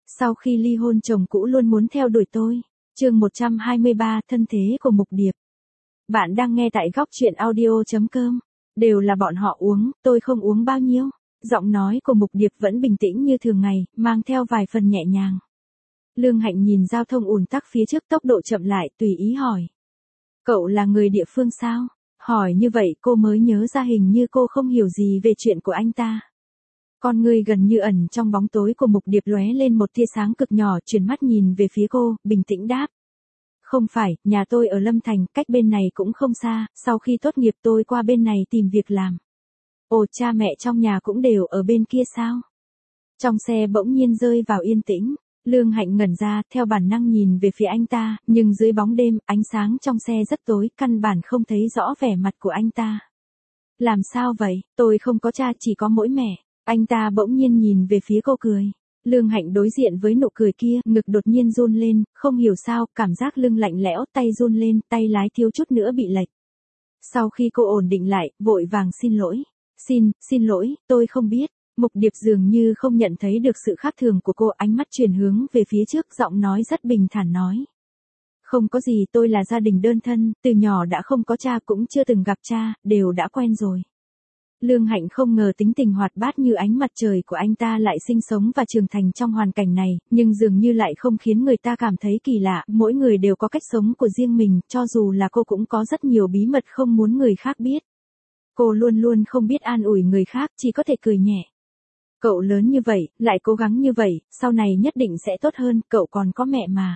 Sau khi ly hôn chồng cũ luôn muốn theo đuổi tôi. Chương 123, thân thế của Mục Điệp. Bạn đang nghe tại góc truyện audio.com. Đều là bọn họ uống, tôi không uống bao nhiêu. Giọng nói của Mục Điệp vẫn bình tĩnh như thường ngày, mang theo vài phần nhẹ nhàng. Lương Hạnh nhìn giao thông ùn tắc phía trước tốc độ chậm lại, tùy ý hỏi. Cậu là người địa phương sao? Hỏi như vậy cô mới nhớ ra hình như cô không hiểu gì về chuyện của anh ta. Con người gần như ẩn trong bóng tối của Mục Điệp lóe lên một tia sáng cực nhỏ, chuyển mắt nhìn về phía cô, bình tĩnh đáp. Không phải, nhà tôi ở Lâm Thành, cách bên này cũng không xa, sau khi tốt nghiệp tôi qua bên này tìm việc làm. Ồ, cha mẹ trong nhà cũng đều ở bên kia sao? Trong xe bỗng nhiên rơi vào yên tĩnh, Lương Hạnh ngẩn ra, theo bản năng nhìn về phía anh ta, nhưng dưới bóng đêm, ánh sáng trong xe rất tối, căn bản không thấy rõ vẻ mặt của anh ta. Làm sao vậy, tôi không có cha, chỉ có mỗi mẹ. Anh ta bỗng nhiên nhìn về phía cô cười. Lương Hạnh đối diện với nụ cười kia, ngực đột nhiên run lên, không hiểu sao, cảm giác lưng lạnh lẽo, tay run lên, tay lái thiếu chút nữa bị lệch. Sau khi cô ổn định lại, vội vàng xin lỗi. Xin lỗi, tôi không biết. Mục Điệp dường như không nhận thấy được sự khác thường của cô, ánh mắt chuyển hướng về phía trước, giọng nói rất bình thản nói. Không có gì, tôi là gia đình đơn thân, từ nhỏ đã không có cha cũng chưa từng gặp cha, đều đã quen rồi. Lương Hạnh không ngờ tính tình hoạt bát như ánh mặt trời của anh ta lại sinh sống và trưởng thành trong hoàn cảnh này, nhưng dường như lại không khiến người ta cảm thấy kỳ lạ, mỗi người đều có cách sống của riêng mình, cho dù là cô cũng có rất nhiều bí mật không muốn người khác biết. Cô luôn luôn không biết an ủi người khác, chỉ có thể cười nhẹ. Cậu lớn như vậy, lại cố gắng như vậy, sau này nhất định sẽ tốt hơn, cậu còn có mẹ mà.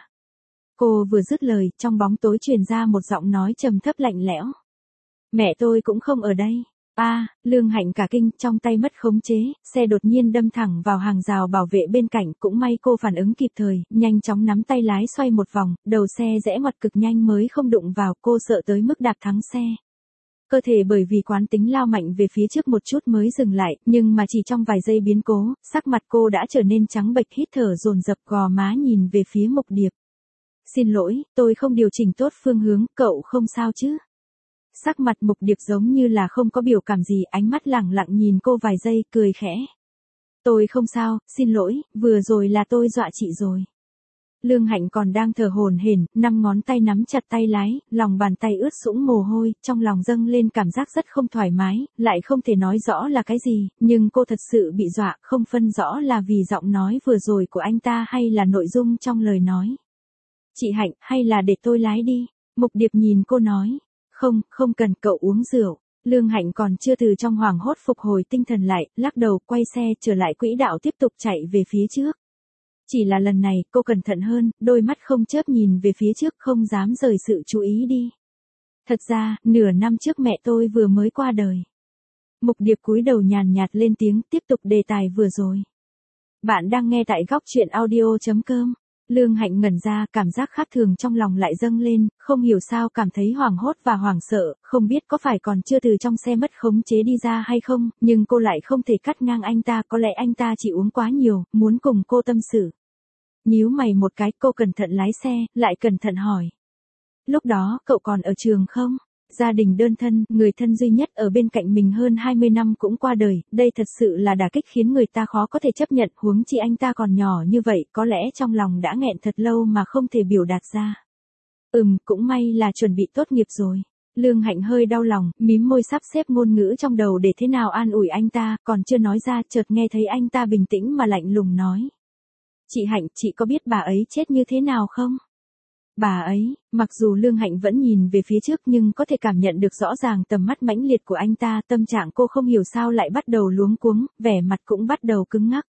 Cô vừa dứt lời, trong bóng tối truyền ra một giọng nói trầm thấp lạnh lẽo. Mẹ tôi cũng không ở đây. Lương Hạnh cả kinh, trong tay mất khống chế, xe đột nhiên đâm thẳng vào hàng rào bảo vệ bên cạnh, cũng may cô phản ứng kịp thời, nhanh chóng nắm tay lái xoay một vòng, đầu xe rẽ ngoặt cực nhanh mới không đụng vào, cô sợ tới mức đạp thắng xe. Cơ thể bởi vì quán tính lao mạnh về phía trước một chút mới dừng lại, nhưng mà chỉ trong vài giây biến cố, sắc mặt cô đã trở nên trắng bệch, hít thở dồn dập, gò má nhìn về phía Mục Điệp. Xin lỗi, tôi không điều chỉnh tốt phương hướng, cậu không sao chứ? Sắc mặt Mục Điệp giống như là không có biểu cảm gì, ánh mắt lẳng lặng nhìn cô vài giây, cười khẽ. Tôi không sao, xin lỗi, vừa rồi là tôi dọa chị rồi. Lương Hạnh còn đang thở hổn hển, 5 ngón tay nắm chặt tay lái, lòng bàn tay ướt sũng mồ hôi, trong lòng dâng lên cảm giác rất không thoải mái, lại không thể nói rõ là cái gì, nhưng cô thật sự bị dọa, không phân rõ là vì giọng nói vừa rồi của anh ta hay là nội dung trong lời nói. Chị Hạnh, hay là để tôi lái đi? Mục Điệp nhìn cô nói. Không cần, cậu uống rượu. Lương Hạnh còn chưa từ trong hoảng hốt phục hồi tinh thần lại, lắc đầu, quay xe trở lại quỹ đạo tiếp tục chạy về phía trước. Chỉ là lần này, cô cẩn thận hơn, đôi mắt không chớp nhìn về phía trước, không dám rời sự chú ý đi. Thật ra, nửa năm trước mẹ tôi vừa mới qua đời. Mục Điệp cúi đầu nhàn nhạt lên tiếng, tiếp tục đề tài vừa rồi. Bạn đang nghe tại góc truyện audio.com. Lương Hạnh ngẩn ra, cảm giác khác thường trong lòng lại dâng lên, không hiểu sao cảm thấy hoảng hốt và hoảng sợ, không biết có phải còn chưa từ trong xe mất khống chế đi ra hay không, nhưng cô lại không thể cắt ngang anh ta, có lẽ anh ta chỉ uống quá nhiều, muốn cùng cô tâm sự. Nhíu mày một cái, cô cẩn thận lái xe, lại cẩn thận hỏi. Lúc đó, cậu còn ở trường không? Gia đình đơn thân, người thân duy nhất ở bên cạnh mình hơn 20 năm cũng qua đời, đây thật sự là đả kích khiến người ta khó có thể chấp nhận, huống chi anh ta còn nhỏ như vậy, có lẽ trong lòng đã nghẹn thật lâu mà không thể biểu đạt ra. Cũng may là chuẩn bị tốt nghiệp rồi. Lương Hạnh hơi đau lòng, mím môi sắp xếp ngôn ngữ trong đầu để thế nào an ủi anh ta, còn chưa nói ra, chợt nghe thấy anh ta bình tĩnh mà lạnh lùng nói. Chị Hạnh, chị có biết bà ấy chết như thế nào không? Bà ấy, mặc dù Lương Hạnh vẫn nhìn về phía trước nhưng có thể cảm nhận được rõ ràng tầm mắt mãnh liệt của anh ta, tâm trạng cô không hiểu sao lại bắt đầu luống cuống, vẻ mặt cũng bắt đầu cứng ngắc.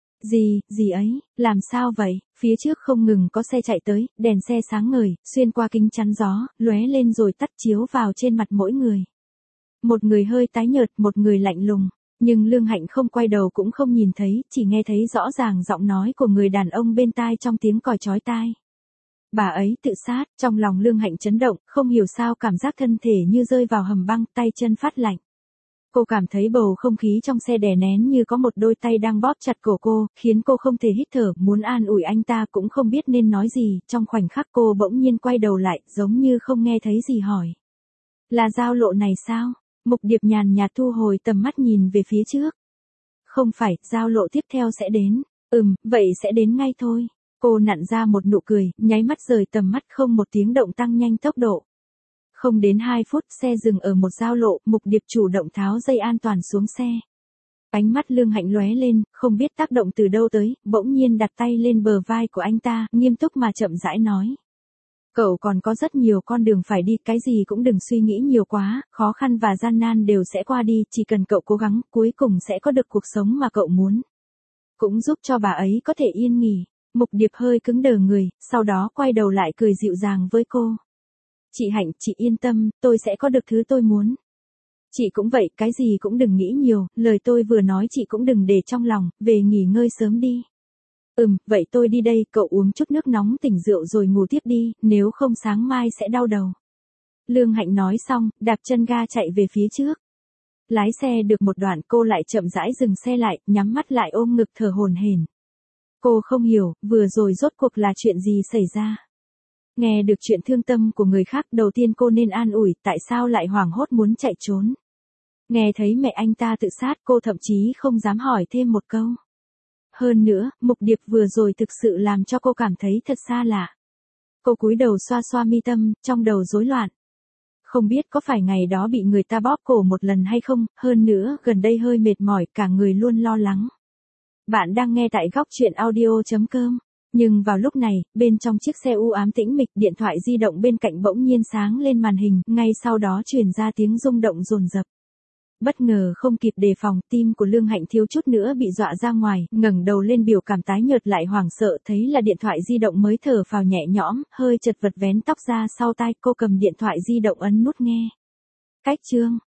Gì ấy, làm sao vậy? Phía trước không ngừng có xe chạy tới, đèn xe sáng ngời, xuyên qua kính chắn gió, lóe lên rồi tắt chiếu vào trên mặt mỗi người. Một người hơi tái nhợt, một người lạnh lùng. Nhưng Lương Hạnh không quay đầu cũng không nhìn thấy, chỉ nghe thấy rõ ràng giọng nói của người đàn ông bên tai trong tiếng còi chói tai. Bà ấy tự sát, trong lòng Lương Hạnh chấn động, không hiểu sao cảm giác thân thể như rơi vào hầm băng, tay chân phát lạnh. Cô cảm thấy bầu không khí trong xe đè nén như có một đôi tay đang bóp chặt cổ cô, khiến cô không thể hít thở, muốn an ủi anh ta cũng không biết nên nói gì, trong khoảnh khắc cô bỗng nhiên quay đầu lại, giống như không nghe thấy gì hỏi. Là giao lộ này sao? Mục Điệp nhàn nhạt thu hồi tầm mắt nhìn về phía trước. Không phải, giao lộ tiếp theo sẽ đến. Vậy sẽ đến ngay thôi. Cô nặn ra một nụ cười, nháy mắt rời tầm mắt không một tiếng động tăng nhanh tốc độ. Không đến 2 phút, xe dừng ở một giao lộ, Mục Điệp chủ động tháo dây an toàn xuống xe. Ánh mắt Lương Hạnh lóe lên, không biết tác động từ đâu tới, bỗng nhiên đặt tay lên bờ vai của anh ta, nghiêm túc mà chậm rãi nói. Cậu còn có rất nhiều con đường phải đi, cái gì cũng đừng suy nghĩ nhiều quá, khó khăn và gian nan đều sẽ qua đi, chỉ cần cậu cố gắng, cuối cùng sẽ có được cuộc sống mà cậu muốn. Cũng giúp cho bà ấy có thể yên nghỉ. Mục Điệp hơi cứng đờ người, sau đó quay đầu lại cười dịu dàng với cô. Chị Hạnh, chị yên tâm, tôi sẽ có được thứ tôi muốn. Chị cũng vậy, cái gì cũng đừng nghĩ nhiều, lời tôi vừa nói chị cũng đừng để trong lòng, về nghỉ ngơi sớm đi. Vậy tôi đi đây, cậu uống chút nước nóng tỉnh rượu rồi ngủ tiếp đi, nếu không sáng mai sẽ đau đầu. Lương Hạnh nói xong, đạp chân ga chạy về phía trước. Lái xe được một đoạn cô lại chậm rãi dừng xe lại, nhắm mắt lại ôm ngực thở hổn hển. Cô không hiểu, vừa rồi rốt cuộc là chuyện gì xảy ra. Nghe được chuyện thương tâm của người khác, đầu tiên cô nên an ủi, tại sao lại hoảng hốt muốn chạy trốn. Nghe thấy mẹ anh ta tự sát, cô thậm chí không dám hỏi thêm một câu. Hơn nữa, Mục Điệp vừa rồi thực sự làm cho cô cảm thấy thật xa lạ. Cô cúi đầu xoa xoa mi tâm, trong đầu rối loạn. Không biết có phải ngày đó bị người ta bóp cổ một lần hay không, hơn nữa, gần đây hơi mệt mỏi, cả người luôn lo lắng. Bạn đang nghe tại góc chuyện audio.com. Nhưng vào lúc này, bên trong chiếc xe u ám tĩnh mịch, điện thoại di động bên cạnh bỗng nhiên sáng lên màn hình, ngay sau đó truyền ra tiếng rung động dồn dập. Bất ngờ không kịp đề phòng, tim của Lương Hạnh thiếu chút nữa bị dọa ra ngoài, ngẩng đầu lên biểu cảm tái nhợt lại hoảng sợ, thấy là điện thoại di động mới thở phào nhẹ nhõm, hơi chật vật vén tóc ra sau tai, cô cầm điện thoại di động ấn nút nghe. Cách chương